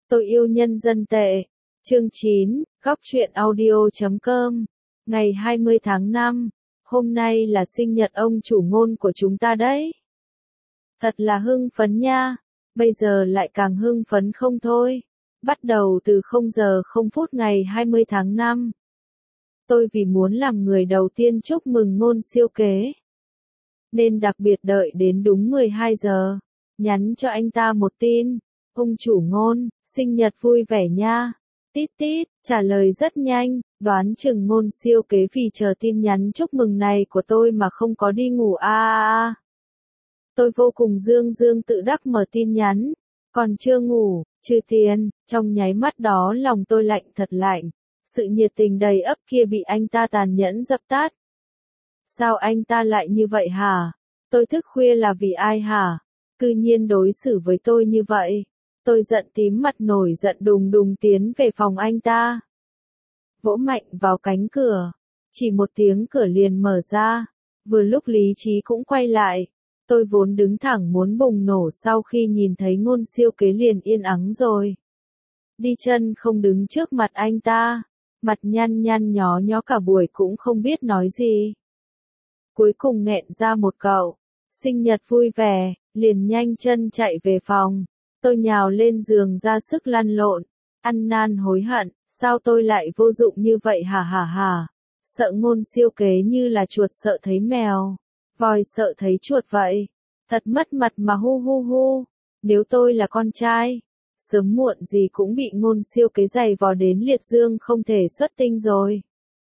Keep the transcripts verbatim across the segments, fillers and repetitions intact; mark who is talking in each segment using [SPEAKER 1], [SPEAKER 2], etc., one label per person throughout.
[SPEAKER 1] Tôi yêu nhân dân tệ. Chương chín, góc truyện audio chấm com. Ngày hai mươi tháng năm, hôm nay là sinh nhật ông chủ Ngôn của chúng ta đấy. Thật là hưng phấn nha, bây giờ lại càng hưng phấn không thôi. Bắt đầu từ không giờ không phút ngày hai mươi tháng năm. Tôi vì muốn làm người đầu tiên chúc mừng Ngôn siêu kế, nên đặc biệt đợi đến đúng mười hai giờ, nhắn cho anh ta một tin. Ông chủ Ngôn, sinh nhật vui vẻ nha. Tít tít, trả lời rất nhanh, đoán chừng Ngôn siêu kế vì chờ tin nhắn chúc mừng này của tôi mà không có đi ngủ a a a. Tôi vô cùng dương dương tự đắc mở tin nhắn, còn chưa ngủ, trừ tiền, trong nháy mắt đó lòng tôi lạnh thật lạnh, sự nhiệt tình đầy ấp kia bị anh ta tàn nhẫn dập tắt. Sao anh ta lại như vậy hả? Tôi thức khuya là vì ai hả? Cư nhiên đối xử với tôi như vậy. Tôi giận tím mặt nổi giận đùng đùng tiến về phòng anh ta. Vỗ mạnh vào cánh cửa. Chỉ một tiếng cửa liền mở ra. Vừa lúc lý trí cũng quay lại. Tôi vốn đứng thẳng muốn bùng nổ sau khi nhìn thấy Ngôn siêu kế liền yên ắng rồi. Đi chân không đứng trước mặt anh ta. Mặt nhăn nhăn nhó nhó cả buổi cũng không biết nói gì. Cuối cùng nghẹn ra một cậu. Sinh nhật vui vẻ, liền nhanh chân chạy về phòng. Tôi nhào lên giường ra sức lăn lộn, ăn nan hối hận, sao tôi lại vô dụng như vậy hả hả hả. Sợ Ngôn siêu kế như là chuột sợ thấy mèo, voi sợ thấy chuột vậy. Thật mất mặt mà hu hu hu. Nếu tôi là con trai, sớm muộn gì cũng bị Ngôn siêu kế giày vò đến liệt dương không thể xuất tinh rồi.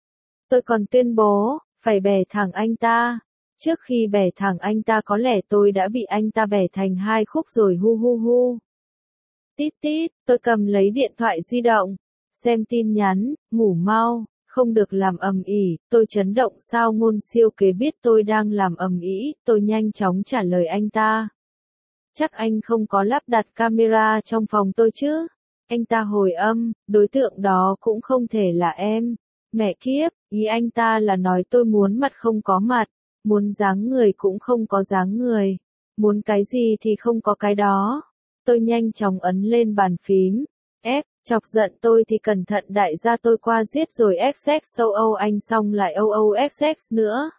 [SPEAKER 1] Tôi còn tuyên bố, phải bẻ thẳng anh ta. Trước khi bẻ thẳng anh ta có lẽ tôi đã bị anh ta bẻ thành hai khúc rồi hu hu hu. Tít tít, tôi cầm lấy điện thoại di động, xem tin nhắn, ngủ mau, không được làm ầm ĩ. Tôi chấn động sao Ngôn siêu kế biết tôi đang làm ầm ĩ, tôi nhanh chóng trả lời anh ta. Chắc anh không có lắp đặt camera trong phòng tôi chứ? Anh ta hồi âm, đối tượng đó cũng không thể là em. Mẹ kiếp, ý anh ta là nói tôi muốn mặt không có mặt, muốn dáng người cũng không có dáng người, muốn cái gì thì không có cái đó. Tôi nhanh chóng ấn lên bàn phím. F, chọc giận tôi thì cẩn thận đại gia tôi qua giết rồi ích ích sâu Âu anh xong lại Âu Âu ích ích nữa.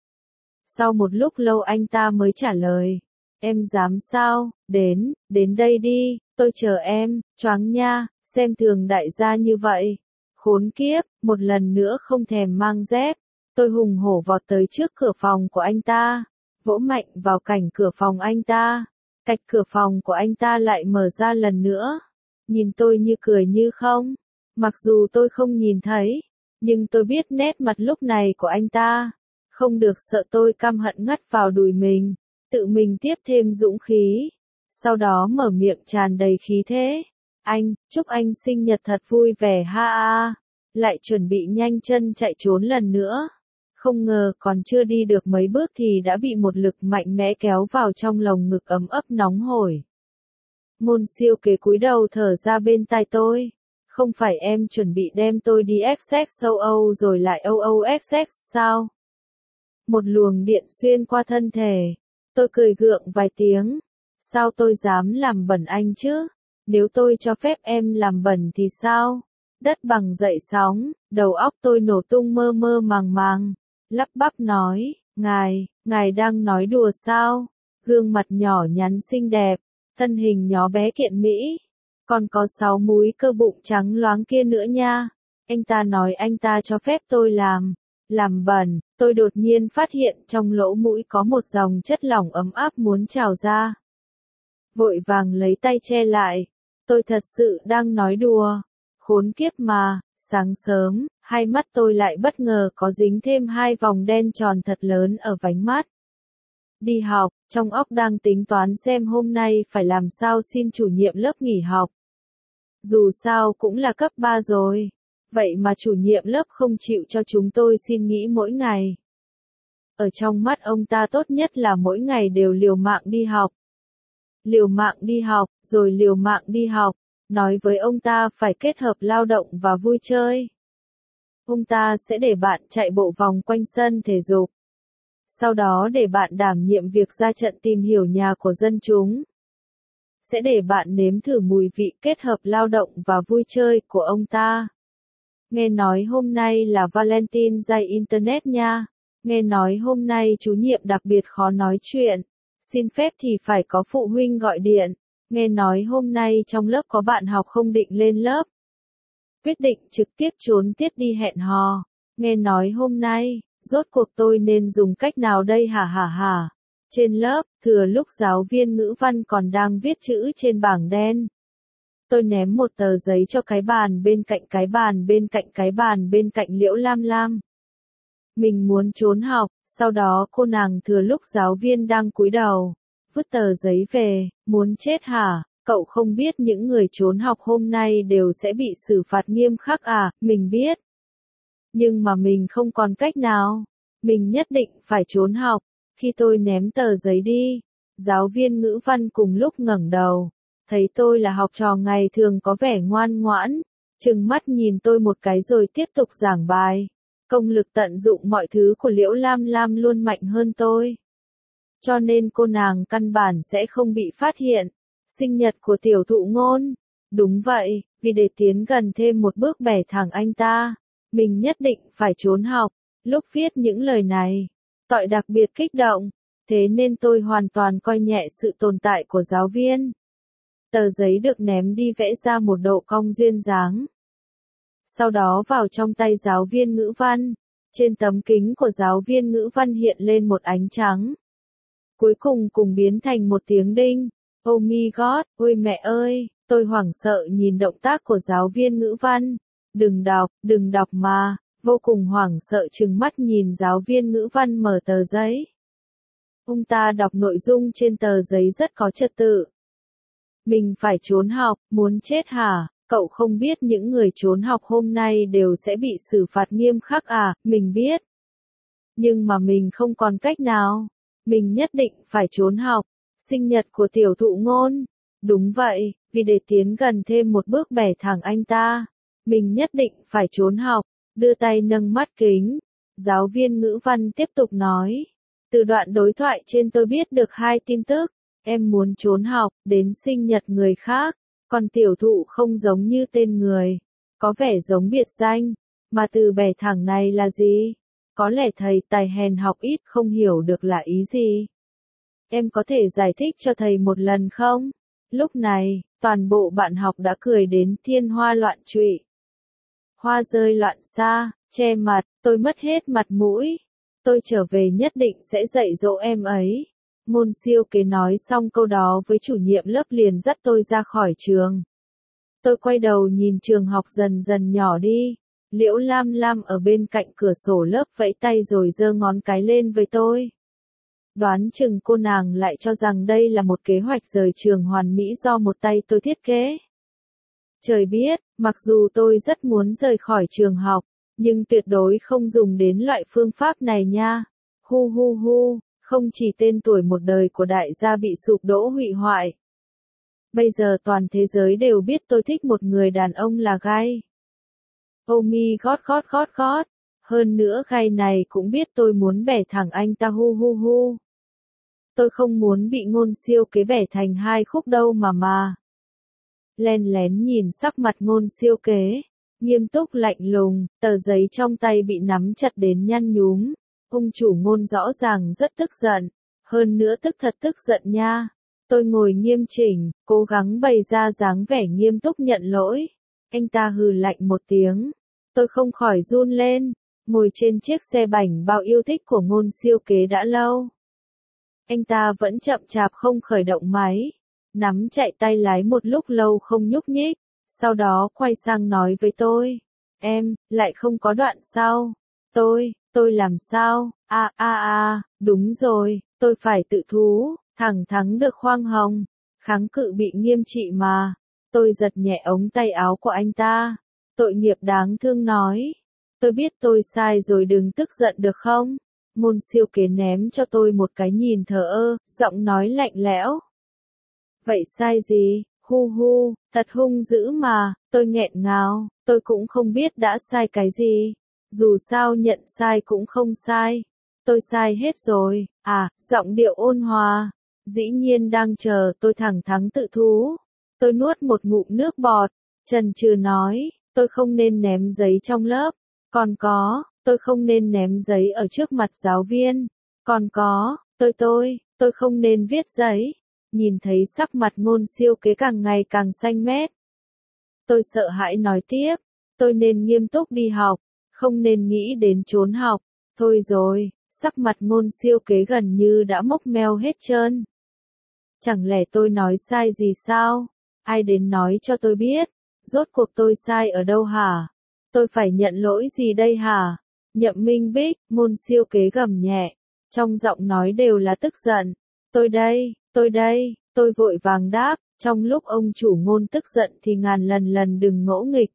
[SPEAKER 1] Sau một lúc lâu anh ta mới trả lời. Em dám sao, đến, đến đây đi, tôi chờ em, choáng nha, xem thường đại gia như vậy. Khốn kiếp, một lần nữa không thèm mang dép. Tôi hùng hổ vọt tới trước cửa phòng của anh ta, vỗ mạnh vào cảnh cửa phòng anh ta. Cạch cửa phòng của anh ta lại mở ra lần nữa. Nhìn tôi như cười như không. Mặc dù tôi không nhìn thấy, nhưng tôi biết nét mặt lúc này của anh ta. Không được sợ tôi căm hận ngắt vào đùi mình, tự mình tiếp thêm dũng khí. Sau đó mở miệng tràn đầy khí thế. Anh, chúc anh sinh nhật thật vui vẻ ha a. Lại chuẩn bị nhanh chân chạy trốn lần nữa. Không ngờ còn chưa đi được mấy bước thì đã bị một lực mạnh mẽ kéo vào trong lồng ngực ấm ấp nóng hổi. Ngôn siêu kế cúi đầu thở ra bên tai tôi. Không phải em chuẩn bị đem tôi đi ích ích châu Âu rồi lại Âu Âu ích ích sao? Một luồng điện xuyên qua thân thể. Tôi cười gượng vài tiếng. Sao tôi dám làm bẩn anh chứ? Nếu tôi cho phép em làm bẩn thì sao? Đất bằng dậy sóng, đầu óc tôi nổ tung mơ mơ màng màng. Lắp bắp nói, ngài, ngài đang nói đùa sao? Gương mặt nhỏ nhắn xinh đẹp, thân hình nhỏ bé kiện mỹ, còn có sáu múi cơ bụng trắng loáng kia nữa nha. Anh ta nói anh ta cho phép tôi làm, làm bẩn. Tôi đột nhiên phát hiện trong lỗ mũi có một dòng chất lỏng ấm áp muốn trào ra. Vội vàng lấy tay che lại, tôi thật sự đang nói đùa. Khốn kiếp mà, sáng sớm, hai mắt tôi lại bất ngờ có dính thêm hai vòng đen tròn thật lớn ở vánh mắt. Đi học, trong óc đang tính toán xem hôm nay phải làm sao xin chủ nhiệm lớp nghỉ học. Dù sao cũng là cấp ba rồi, vậy mà chủ nhiệm lớp không chịu cho chúng tôi xin nghỉ mỗi ngày. Ở trong mắt ông ta tốt nhất là mỗi ngày đều liều mạng đi học. Liều mạng đi học, rồi liều mạng đi học. Nói với ông ta phải kết hợp lao động và vui chơi. Ông ta sẽ để bạn chạy bộ vòng quanh sân thể dục. Sau đó để bạn đảm nhiệm việc ra trận tìm hiểu nhà của dân chúng. sẽ để bạn nếm thử mùi vị kết hợp lao động và vui chơi của ông ta. Nghe nói hôm nay là Valentine Day Internet nha. Nghe nói hôm nay chủ nhiệm đặc biệt khó nói chuyện. Xin phép thì phải có phụ huynh gọi điện. Nghe nói hôm nay trong lớp có bạn học không định lên lớp. Quyết định trực tiếp trốn tiết đi hẹn hò. Nghe nói hôm nay, rốt cuộc tôi nên dùng cách nào đây hả hả hả. Trên lớp, thừa lúc giáo viên ngữ văn còn đang viết chữ trên bảng đen. Tôi ném một tờ giấy cho cái bàn bên cạnh cái bàn bên cạnh cái bàn bên cạnh Liễu Lam Lam. Mình muốn trốn học, sau đó cô nàng thừa lúc giáo viên đang cúi đầu, vứt tờ giấy về, muốn chết hả, cậu không biết những người trốn học hôm nay đều sẽ bị xử phạt nghiêm khắc à, mình biết. Nhưng mà mình không còn cách nào, mình nhất định phải trốn học. Khi tôi ném tờ giấy đi, giáo viên ngữ văn cùng lúc ngẩng đầu, thấy tôi là học trò ngày thường có vẻ ngoan ngoãn, trừng mắt nhìn tôi một cái rồi tiếp tục giảng bài. Công lực tận dụng mọi thứ của Liễu Lam Lam luôn mạnh hơn tôi. Cho nên cô nàng căn bản sẽ không bị phát hiện. Sinh nhật của tiểu thụ ngôn. Đúng vậy, vì để tiến gần thêm một bước bẻ thẳng anh ta, mình nhất định phải trốn học. Lúc viết những lời này, Tọi đặc biệt kích động, thế nên tôi hoàn toàn coi nhẹ sự tồn tại của giáo viên. Tờ giấy được ném đi vẽ ra một độ cong duyên dáng. Sau đó vào trong tay giáo viên ngữ văn, trên tấm kính của giáo viên ngữ văn hiện lên một ánh trắng. Cuối cùng cùng biến thành một tiếng đinh. Oh my god, ôi mẹ ơi, tôi hoảng sợ nhìn động tác của giáo viên ngữ văn. Đừng đọc, đừng đọc mà, vô cùng hoảng sợ trừng mắt nhìn giáo viên ngữ văn mở tờ giấy. Ông ta đọc nội dung trên tờ giấy rất có trật tự. Mình phải trốn học, muốn chết hả? Cậu không biết những người trốn học hôm nay đều sẽ bị xử phạt nghiêm khắc à, mình biết. Nhưng mà mình không còn cách nào. Mình nhất định phải trốn học. Sinh nhật của tiểu thụ ngôn. Đúng vậy, vì để tiến gần thêm một bước bẻ thẳng anh ta. Mình nhất định phải trốn học. Đưa tay nâng mắt kính. Giáo viên ngữ văn tiếp tục nói. Từ đoạn đối thoại trên tôi biết được hai tin tức. Em muốn trốn học, đến sinh nhật người khác. Còn tiểu thụ không giống như tên người, có vẻ giống biệt danh, mà từ bẻ thẳng này là gì? Có lẽ thầy tài hèn học ít không hiểu được là ý gì. Em có thể giải thích cho thầy một lần không? Lúc này, toàn bộ bạn học đã cười đến thiên hoa loạn trụy. Hoa rơi loạn xa, che mặt, tôi mất hết mặt mũi. Tôi trở về nhất định sẽ dạy dỗ em ấy. Ngôn Siêu Kế nói xong câu đó với chủ nhiệm lớp liền dắt tôi ra khỏi trường. Tôi quay đầu nhìn trường học dần dần nhỏ đi. Liễu Lam Lam ở bên cạnh cửa sổ lớp vẫy tay rồi giơ ngón cái lên với tôi. Đoán chừng cô nàng lại cho rằng đây là một kế hoạch rời trường hoàn mỹ do một tay tôi thiết kế. Trời biết, mặc dù tôi rất muốn rời khỏi trường học, nhưng tuyệt đối không dùng đến loại phương pháp này nha. Hu hu hu. Không chỉ tên tuổi một đời của đại gia bị sụp đổ hủy hoại. Bây giờ toàn thế giới đều biết tôi thích một người đàn ông là gay. Oh my god god god god. Hơn nữa gay này cũng biết tôi muốn bẻ thẳng anh ta hu hu hu. Tôi không muốn bị Ngôn Siêu Kế bẻ thành hai khúc đâu mà mà. Len lén nhìn sắc mặt Ngôn Siêu Kế, nghiêm túc lạnh lùng, tờ giấy trong tay bị nắm chặt đến nhăn nhúm. Ông chủ Ngôn rõ ràng rất tức giận, hơn nữa tức thật tức giận nha. Tôi ngồi nghiêm chỉnh, cố gắng bày ra dáng vẻ nghiêm túc nhận lỗi. Anh ta hừ lạnh một tiếng, tôi không khỏi run lên, ngồi trên chiếc xe bảnh bao yêu thích của Ngôn Siêu Kế đã lâu. Anh ta vẫn chậm chạp không khởi động máy, nắm chạy tay lái một lúc lâu không nhúc nhích, sau đó quay sang nói với tôi, em, lại không có đoạn sau. Tôi, tôi làm sao, a a a, đúng rồi, tôi phải tự thú, thẳng thắng được khoang hồng, kháng cự bị nghiêm trị mà. Tôi giật nhẹ ống tay áo của anh ta, tội nghiệp đáng thương nói, tôi biết tôi sai rồi đừng tức giận được không? Ngôn Siêu Kế ném cho tôi một cái nhìn thờ ơ, giọng nói lạnh lẽo. Vậy sai gì, hu hu, thật hung dữ mà, tôi nghẹn ngào, tôi cũng không biết đã sai cái gì. Dù sao nhận sai cũng không sai. Tôi sai hết rồi, à, giọng điệu ôn hòa. Dĩ nhiên đang chờ tôi thẳng thắn tự thú. Tôi nuốt một ngụm nước bọt, chần chừ nói, tôi không nên ném giấy trong lớp. Còn có, tôi không nên ném giấy ở trước mặt giáo viên. Còn có, tôi tôi, tôi không nên viết giấy. Nhìn thấy sắc mặt Ngôn Siêu Kế càng ngày càng xanh mét. Tôi sợ hãi nói tiếp, tôi nên nghiêm túc đi học, không nên nghĩ đến trốn học. Thôi rồi, sắc mặt Ngôn Siêu Kế gần như đã mốc meo hết trơn. Chẳng lẽ tôi nói sai gì sao? Ai đến nói cho tôi biết, rốt cuộc tôi sai ở đâu hả? Tôi phải nhận lỗi gì đây hả? Nhậm Minh Bích, Ngôn Siêu Kế gầm nhẹ, trong giọng nói đều là tức giận. Tôi đây, tôi đây, tôi vội vàng đáp, trong lúc ông chủ Ngôn tức giận thì ngàn lần lần đừng ngỗ nghịch.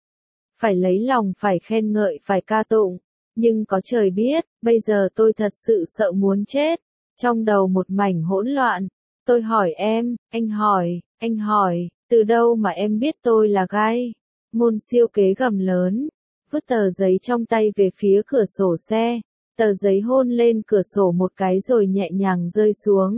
[SPEAKER 1] Phải lấy lòng, phải khen ngợi, phải ca tụng. Nhưng có trời biết, bây giờ tôi thật sự sợ muốn chết. Trong đầu một mảnh hỗn loạn. Tôi hỏi em, anh hỏi, anh hỏi, từ đâu mà em biết tôi là gai? Ngôn Siêu Kế gầm lớn, vứt tờ giấy trong tay về phía cửa sổ xe. Tờ giấy hôn lên cửa sổ một cái rồi nhẹ nhàng rơi xuống.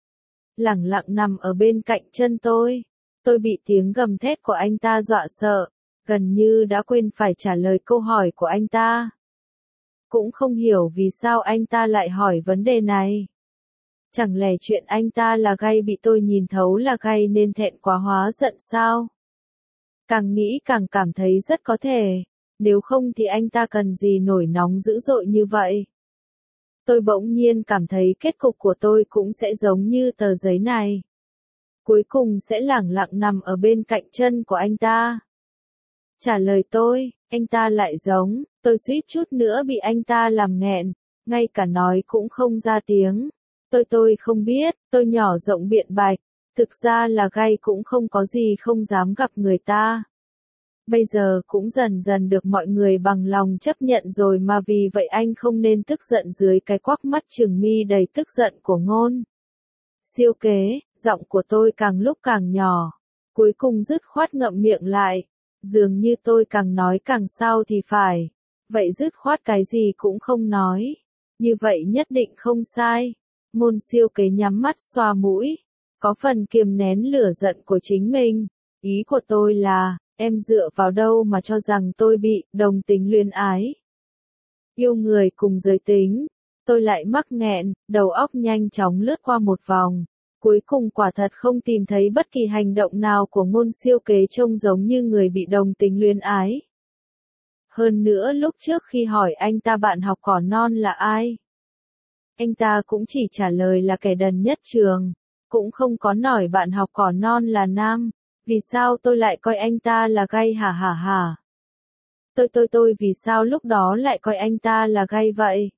[SPEAKER 1] Lẳng lặng nằm ở bên cạnh chân tôi. Tôi bị tiếng gầm thét của anh ta dọa sợ, gần như đã quên phải trả lời câu hỏi của anh ta. Cũng không hiểu vì sao anh ta lại hỏi vấn đề này. Chẳng lẽ chuyện anh ta là gay bị tôi nhìn thấu là gay nên thẹn quá hóa giận sao? Càng nghĩ càng cảm thấy rất có thể, nếu không thì anh ta cần gì nổi nóng dữ dội như vậy. Tôi bỗng nhiên cảm thấy kết cục của tôi cũng sẽ giống như tờ giấy này. Cuối cùng sẽ lẳng lặng nằm ở bên cạnh chân của anh ta. Trả lời tôi, anh ta lại giống, tôi suýt chút nữa bị anh ta làm nghẹn, ngay cả nói cũng không ra tiếng. Tôi tôi không biết, tôi nhỏ giọng biện bạch, thực ra là gay cũng không có gì không dám gặp người ta. Bây giờ cũng dần dần được mọi người bằng lòng chấp nhận rồi mà vì vậy anh không nên tức giận dưới cái quắc mắt trừng mi đầy tức giận của Ngôn Siêu Kế. Giọng của tôi càng lúc càng nhỏ, cuối cùng dứt khoát ngậm miệng lại, dường như tôi càng nói càng sao thì phải, vậy dứt khoát cái gì cũng không nói, như vậy nhất định không sai. Ngôn Siêu Kế nhắm mắt xoa mũi, có phần kiềm nén lửa giận của chính mình. Ý của tôi là, em dựa vào đâu mà cho rằng tôi bị đồng tính luyến ái? Yêu người cùng giới tính. Tôi lại mắc nghẹn, đầu óc nhanh chóng lướt qua một vòng. Cuối cùng quả thật không tìm thấy bất kỳ hành động nào của Ngôn Siêu Kế trông giống như người bị đồng tính luyến ái. Hơn nữa lúc trước khi hỏi anh ta bạn học cỏ non là ai, anh ta cũng chỉ trả lời là kẻ đần nhất trường, cũng không có nói bạn học cỏ non là nam. Vì sao tôi lại coi anh ta là gay hả hả hả? Tôi tôi tôi vì sao lúc đó lại coi anh ta là gay vậy?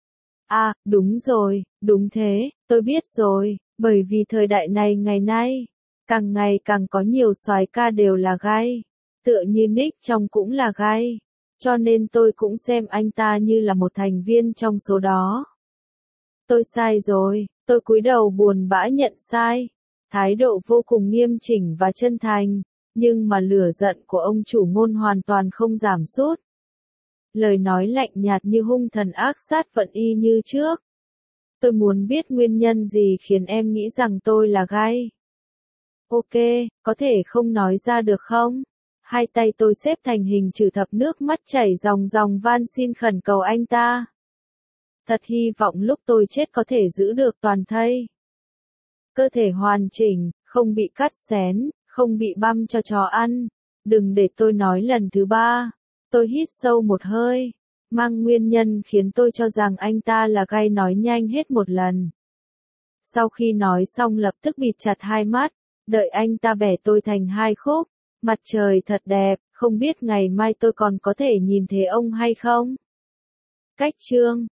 [SPEAKER 1] À, đúng rồi, đúng thế, tôi biết rồi, bởi vì thời đại này ngày nay, càng ngày càng có nhiều soái ca đều là gay, tựa như Nick trong cũng là gay, cho nên tôi cũng xem anh ta như là một thành viên trong số đó. Tôi sai rồi, tôi cúi đầu buồn bã nhận sai. Thái độ vô cùng nghiêm chỉnh và chân thành, nhưng mà lửa giận của ông chủ Ngôn hoàn toàn không giảm sút. Lời nói lạnh nhạt như hung thần ác sát vẫn y như trước. Tôi muốn biết nguyên nhân gì khiến em nghĩ rằng tôi là gay. Ok, có thể không nói ra được không? Hai tay tôi xếp thành hình chữ thập, nước mắt chảy ròng ròng van xin khẩn cầu anh ta. Thật hy vọng lúc tôi chết có thể giữ được toàn thây. Cơ thể hoàn chỉnh, không bị cắt xén, không bị băm cho chó ăn. Đừng để tôi nói lần thứ ba. Tôi hít sâu một hơi, mang nguyên nhân khiến tôi cho rằng anh ta là gay nói nhanh hết một lần. Sau khi nói xong lập tức bịt chặt hai mắt, đợi anh ta bẻ tôi thành hai khúc. Mặt trời thật đẹp, không biết ngày mai tôi còn có thể nhìn thấy ông hay không? Cách chương